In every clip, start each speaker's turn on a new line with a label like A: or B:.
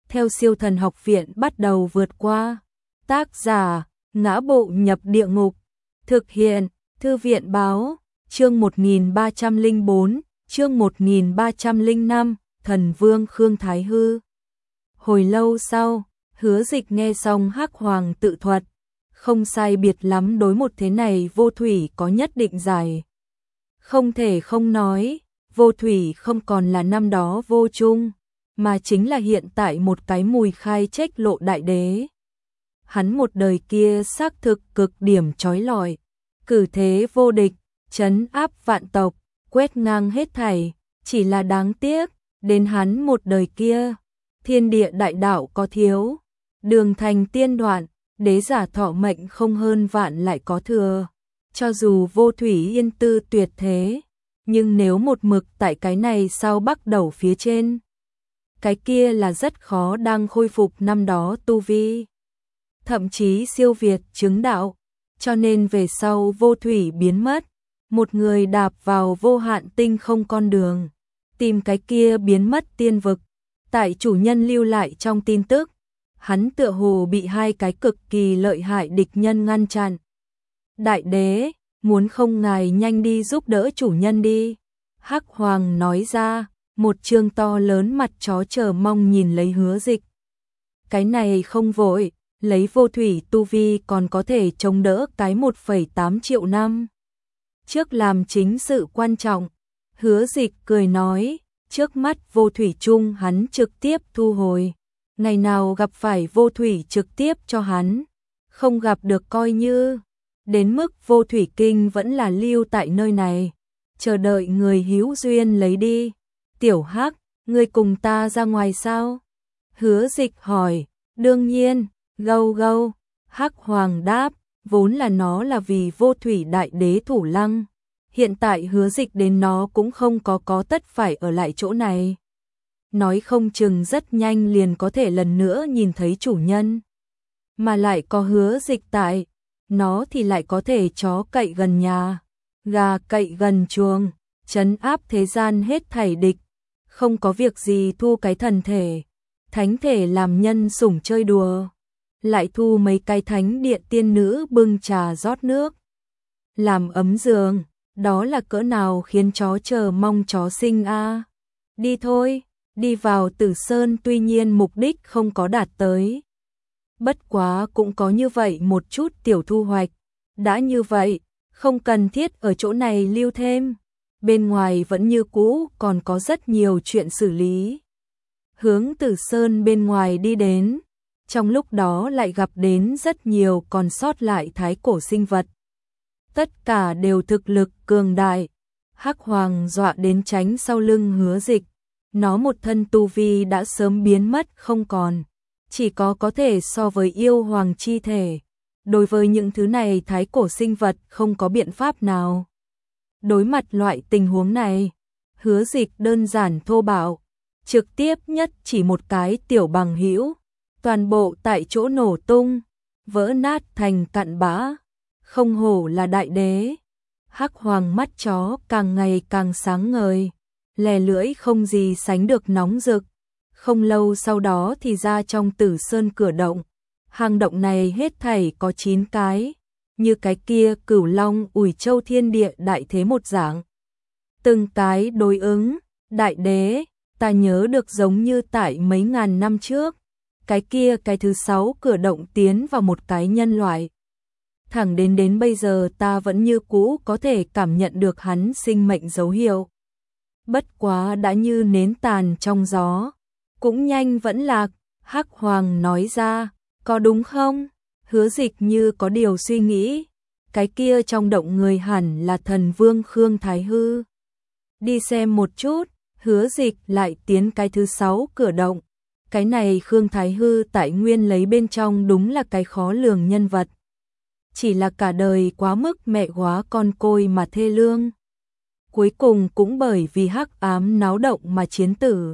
A: theo Siêu Thần Học Viện bắt đầu vượt qua. Tác giả: Ngã Bộ Nhập Địa Ngục. Thực hiện: Thư viện báo. Chương 1304, chương 1305, Thần Vương Khương Thái Hư. Hồi lâu sau, Hứa Dịch nghe xong Hắc Hoàng tự thuật, không sai biệt lắm đối một thế này Vô Thủy có nhất định giải. Không thể không nói, Vô Thủy không còn là năm đó Vô Trung, mà chính là hiện tại một cái mùi khai trách lộ đại đế. Hắn một đời kia xác thực cực điểm chói lọi, cử thế vô địch, trấn áp vạn tộc, quét ngang hết thảy, chỉ là đáng tiếc, đến hắn một đời kia, thiên địa đại đạo có thiếu, đường thành tiên đoạn, đế giả thọ mệnh không hơn vạn lại có thừa. Cho dù Vô Thủy yên tư tuyệt thế, nhưng nếu một mực tại cái này sau bắt đầu phía trên, cái kia là rất khó đang khôi phục năm đó tu vi, thậm chí siêu việt chứng đạo, cho nên về sau Vô Thủy biến mất, một người đạp vào vô hạn tinh không con đường, tìm cái kia biến mất tiên vực. Tại chủ nhân lưu lại trong tin tức, hắn tựa hồ bị hai cái cực kỳ lợi hại địch nhân ngăn chặn. Đại đế, muốn không ngài nhanh đi giúp đỡ chủ nhân đi. Hắc Hoàng nói ra, một trương to lớn mặt chó chờ mong nhìn lấy Hứa Dịch. Cái này không vội, lấy Vô Thủy tu vi còn có thể chống đỡ cái 1,8 triệu năm. Trước làm chính sự quan trọng, Hứa Dịch cười nói, trước mắt Vô Thủy chung hắn trực tiếp thu hồi. Ngày nào gặp phải Vô Thủy trực tiếp cho hắn, không gặp được coi như. Đến mức Vô Thủy kinh vẫn là lưu tại nơi này, chờ đợi người hữu duyên lấy đi. Tiểu Hắc, ngươi cùng ta ra ngoài sao? Hứa Dịch hỏi. Đương nhiên, gâu gâu. Hắc Hoàng đáp, vốn là nó là vì Vô Thủy đại đế thủ lăng. Hiện tại Hứa Dịch đến nó cũng không có tất phải ở lại chỗ này. Nói không chừng rất nhanh liền có thể lần nữa nhìn thấy chủ nhân. Mà lại có Hứa Dịch tại, nó thì lại có thể chó cậy gần nhà, gà cậy gần chuồng, trấn áp thế gian hết thảy địch. Không có việc gì thu cái thần thể, thánh thể làm nhân sủng chơi đùa. Lại thu mấy cái thánh điện tiên nữ bưng trà rót nước, làm ấm giường. Đó là cỡ nào khiến chó chờ mong chó sinh a. Đi thôi, đi vào Tử Sơn tuy nhiên mục đích không có đạt tới. Bất quá cũng có như vậy một chút tiểu thu hoạch. Đã như vậy, không cần thiết ở chỗ này lưu thêm. Bên ngoài vẫn như cũ còn có rất nhiều chuyện xử lý. Hướng Tử Sơn bên ngoài đi đến, trong lúc đó lại gặp đến rất nhiều còn sót lại thái cổ sinh vật. Tất cả đều thực lực cường đại. Hắc Hoàng dọa đến tránh sau lưng Hứa Dịch. Nó một thân tu vi đã sớm biến mất không còn, chỉ có thể so với yêu hoàng chi thể. Đối với những thứ này thái cổ sinh vật không có biện pháp nào. Đối mặt loại tình huống này, Hứa Dịch đơn giản thô bạo, trực tiếp nhất chỉ một cái tiểu bằng hữu, toàn bộ tại chỗ nổ tung, vỡ nát thành cặn bã. Không hổ là đại đế. Hắc Hoàng mắt chó càng ngày càng sáng ngời, lè lưỡi không gì sánh được nóng rực. Không lâu sau đó thì ra trong Tử Sơn cửa động. Hang động này hết thảy có 9 cái, như cái kia Cửu Long Ủi Châu thiên địa đại thế một dạng. Từng cái đối ứng, đại đế, ta nhớ được giống như tại mấy ngàn năm trước. Cái kia cái thứ 6 cửa động tiến vào một cái nhân loại. Thẳng đến bây giờ ta vẫn như cũ có thể cảm nhận được hắn sinh mệnh dấu hiệu. Bất quá đã như nến tàn trong gió, cũng nhanh vẫn lạc. Hắc Hoàng nói ra, có đúng không? Hứa Dịch như có điều suy nghĩ, cái kia trong động người hẳn là thần vương Khương Thái Hư. Đi xem một chút. Hứa Dịch lại tiến cái thứ 6 cửa động. Cái này Khương Thái Hư tại nguyên lấy bên trong đúng là cái khó lường nhân vật. Chỉ là cả đời quá mức mẹ hóa con côi mà thê lương. Cuối cùng cũng bởi vì hắc ám náo động mà chiến tử.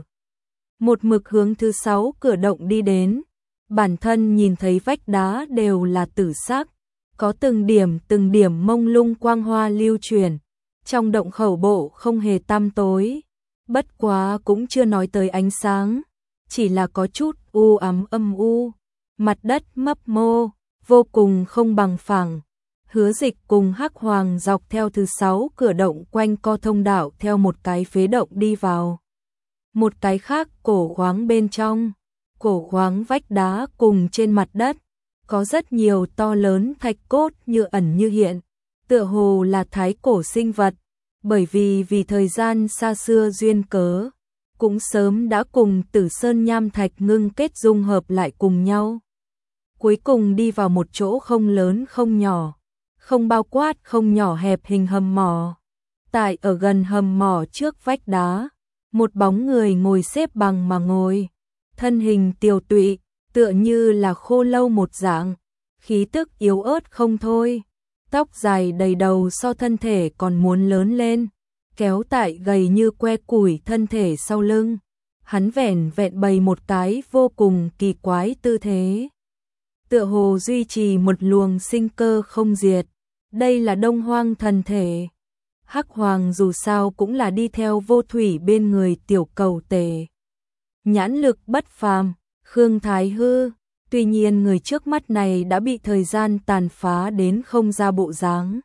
A: Một mực hướng thứ 6 cửa động đi đến, bản thân nhìn thấy vách đá đều là tử sắc, có từng điểm mông lung quang hoa lưu truyền. Trong động khẩu bộ không hề tăm tối, bất quá cũng chưa nói tới ánh sáng, chỉ là có chút u ám âm u, mặt đất mấp mô, vô cùng không bằng phẳng. Hứa Dịch cùng Hắc Hoàng dọc theo thứ 6 cửa động quanh co thông đạo theo một cái phế động đi vào. Một cái khác cổ khoáng bên trong, cổ khoáng vách đá cùng trên mặt đất, có rất nhiều to lớn thạch cốt như ẩn như hiện, tựa hồ là thái cổ sinh vật, bởi vì thời gian xa xưa duyên cớ, cũng sớm đã cùng Tử Sơn nham thạch ngưng kết dung hợp lại cùng nhau. Cuối cùng đi vào một chỗ không lớn không nhỏ, không bao quát không nhỏ hẹp hình hầm mỏ. Tại ở gần hầm mỏ trước vách đá, một bóng người ngồi xếp bằng mà ngồi, thân hình tiều tụy, tựa như là khô lâu một dạng, khí tức yếu ớt không thôi, tóc dài đầy đầu so thân thể còn muốn lớn lên, kéo tại gầy như que củi thân thể sau lưng. Hắn vẻn vẹn bày một cái vô cùng kỳ quái tư thế, tựa hồ duy trì một luồng sinh cơ không diệt. Đây là Đông Hoang thần thể. Hắc Hoàng dù sao cũng là đi theo Vô Thủy bên người tiểu cầu tề. Nhãn lực bất phàm, Khương Thái Hư, tuy nhiên người trước mắt này đã bị thời gian tàn phá đến không ra bộ dáng.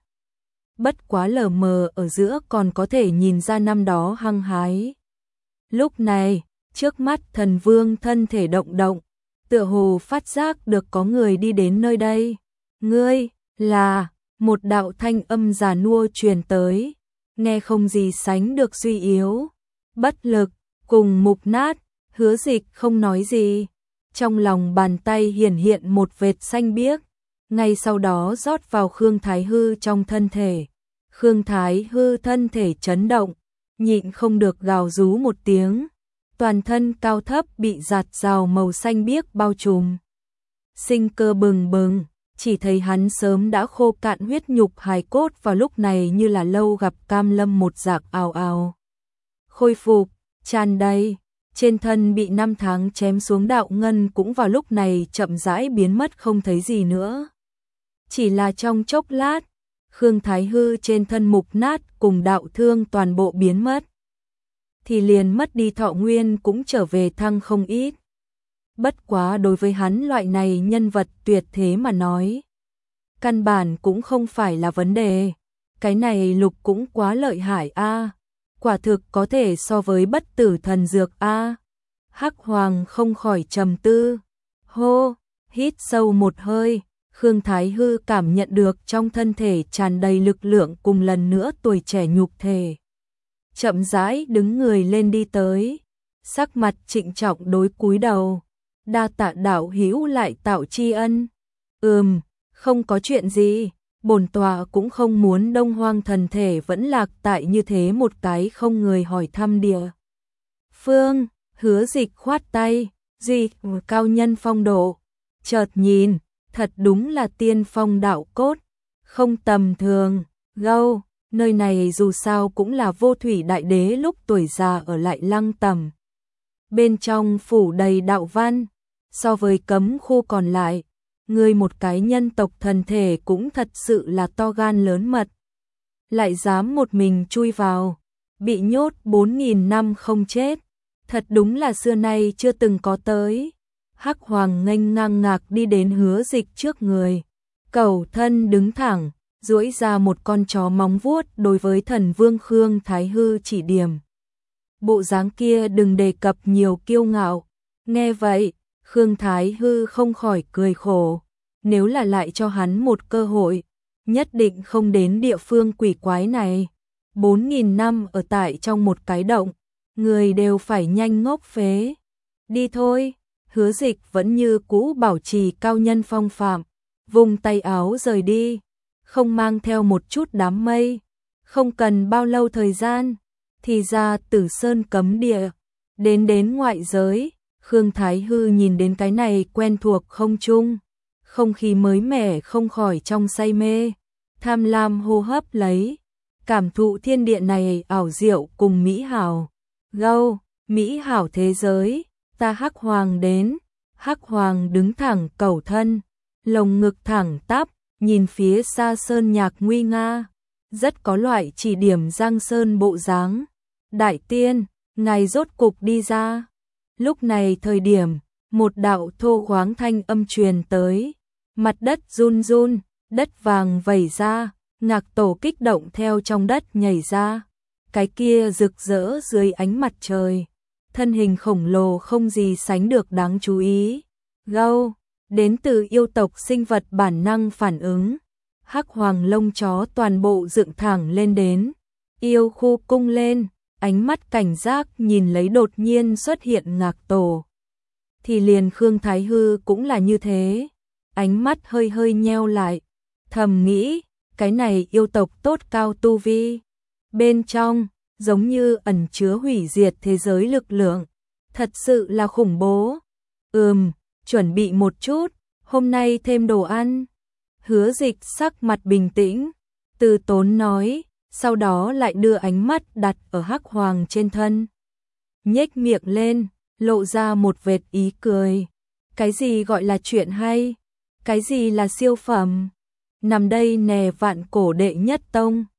A: Bất quá lờ mờ ở giữa còn có thể nhìn ra năm đó hăng hái. Lúc này, trước mắt thần vương thân thể động động, tựa hồ phát giác được có người đi đến nơi đây. Ngươi, là... Một đạo thanh âm già nua truyền tới, nghe không gì sánh được suy yếu, bất lực, cùng mục nát. Hứa Dịch không nói gì, trong lòng bàn tay hiển hiện một vệt xanh biếc, ngay sau đó rót vào Khương Thái Hư trong thân thể. Khương Thái Hư thân thể chấn động, nhịn không được gào rú một tiếng, toàn thân cao thấp bị giạt rào màu xanh biếc bao trùm. Sinh cơ bừng bừng, chỉ thấy hắn sớm đã khô cạn huyết nhục hài cốt vào lúc này như là lâu gặp cam lâm một dạng ào ào. Khôi phục, tràn đầy, trên thân bị 5 tháng chém xuống đạo ngân cũng vào lúc này chậm rãi biến mất không thấy gì nữa. Chỉ là trong chốc lát, Khương Thái Hư trên thân mục nát cùng đạo thương toàn bộ biến mất. Thì liền mất đi thọ nguyên cũng trở về thăng không ít. Bất quá đối với hắn loại này nhân vật tuyệt thế mà nói, căn bản cũng không phải là vấn đề. Cái này lục cũng quá lợi hại a, quả thực có thể so với bất tử thần dược a. Hắc Hoàng không khỏi trầm tư. Hô, hít sâu một hơi, Khương Thái Hư cảm nhận được trong thân thể tràn đầy lực lượng cùng lần nữa tuổi trẻ nhục thể. Chậm rãi đứng người lên đi tới, sắc mặt trịnh trọng đối cúi đầu. Đa tạ đạo hữu lại tạo tri ân. Không có chuyện gì, bổn tọa cũng không muốn Đông Hoang thần thể vẫn lạc tại như thế một cái không người hỏi thăm địa phương. Hứa Dịch khoát tay, duy cao nhân phong độ, chợt nhìn, thật đúng là tiên phong đạo cốt, không tầm thường. Gâu, nơi này dù sao cũng là Vô Thủy đại đế lúc tuổi già ở lại Lăng Tẩm. Bên trong phủ đầy đạo văn, so với cấm khu còn lại, người một cái nhân tộc thần thể cũng thật sự là to gan lớn mật. Lại dám một mình chui vào, bị nhốt 4.000 năm không chết, thật đúng là xưa nay chưa từng có tới. Hắc Hoàng nghênh ngang ngạc đi đến Hứa Dịch trước người, cẩu thân đứng thẳng, duỗi ra một con chó móng vuốt đối với thần vương Khương Thái Hư chỉ điểm. Bộ dáng kia đừng đề cập nhiều kiêu ngạo. Nghe vậy, Khương Thái Hư không khỏi cười khổ, nếu là lại cho hắn một cơ hội, nhất định không đến địa phương quỷ quái này. 4.000 năm ở tại trong một cái động, người đều phải nhanh ngốc phế. Đi thôi. Hứa Dịch vẫn như cũ bảo trì cao nhân phong phạm, vùng tay áo rời đi, không mang theo một chút đám mây. Không cần bao lâu thời gian, thì ra Tử Sơn cấm địa, đến ngoại giới. Khương Thái Hư nhìn đến cái này quen thuộc không trung, không khí mới mẻ không khỏi trong say mê, tham lam hô hấp lấy, cảm thụ thiên địa này ảo diệu cùng mỹ hảo. Gâu, mỹ hảo thế giới, ta Hắc Hoàng đến. Hắc Hoàng đứng thẳng cẩu thân, lồng ngực thẳng tắp, nhìn phía xa sơn nhạc nguy nga, rất có loại chỉ điểm Giang Sơn bộ dáng. Đại tiên, ngài rốt cục đi ra. Lúc này thời điểm, một đạo thô khoáng thanh âm truyền tới, mặt đất run run, đất vàng vẩy ra, Ngạc Tổ kích động theo trong đất nhảy ra, cái kia rực rỡ dưới ánh mặt trời, thân hình khổng lồ không gì sánh được đáng chú ý. Gâu, đến từ yêu tộc sinh vật bản năng phản ứng, hắc hoàng lông chó toàn bộ dựng thẳng lên đến, yêu khu cung lên, ánh mắt cảnh giác nhìn lấy đột nhiên xuất hiện Ngạc Tổ. Thì liền Khương Thái Hư cũng là như thế, ánh mắt hơi hơi nheo lại, thầm nghĩ, cái này yêu tộc tốt cao tu vi, bên trong giống như ẩn chứa hủy diệt thế giới lực lượng, thật sự là khủng bố. Chuẩn bị một chút, hôm nay thêm đồ ăn. Hứa Dịch sắc mặt bình tĩnh, từ tốn nói, sau đó lại đưa ánh mắt đặt ở hắc hoàng trên thân. Nhếch miệng lên, lộ ra một vệt ý cười. Cái gì gọi là chuyện hay? Cái gì là siêu phẩm? Nằm đây nè vạn cổ đệ nhất tông.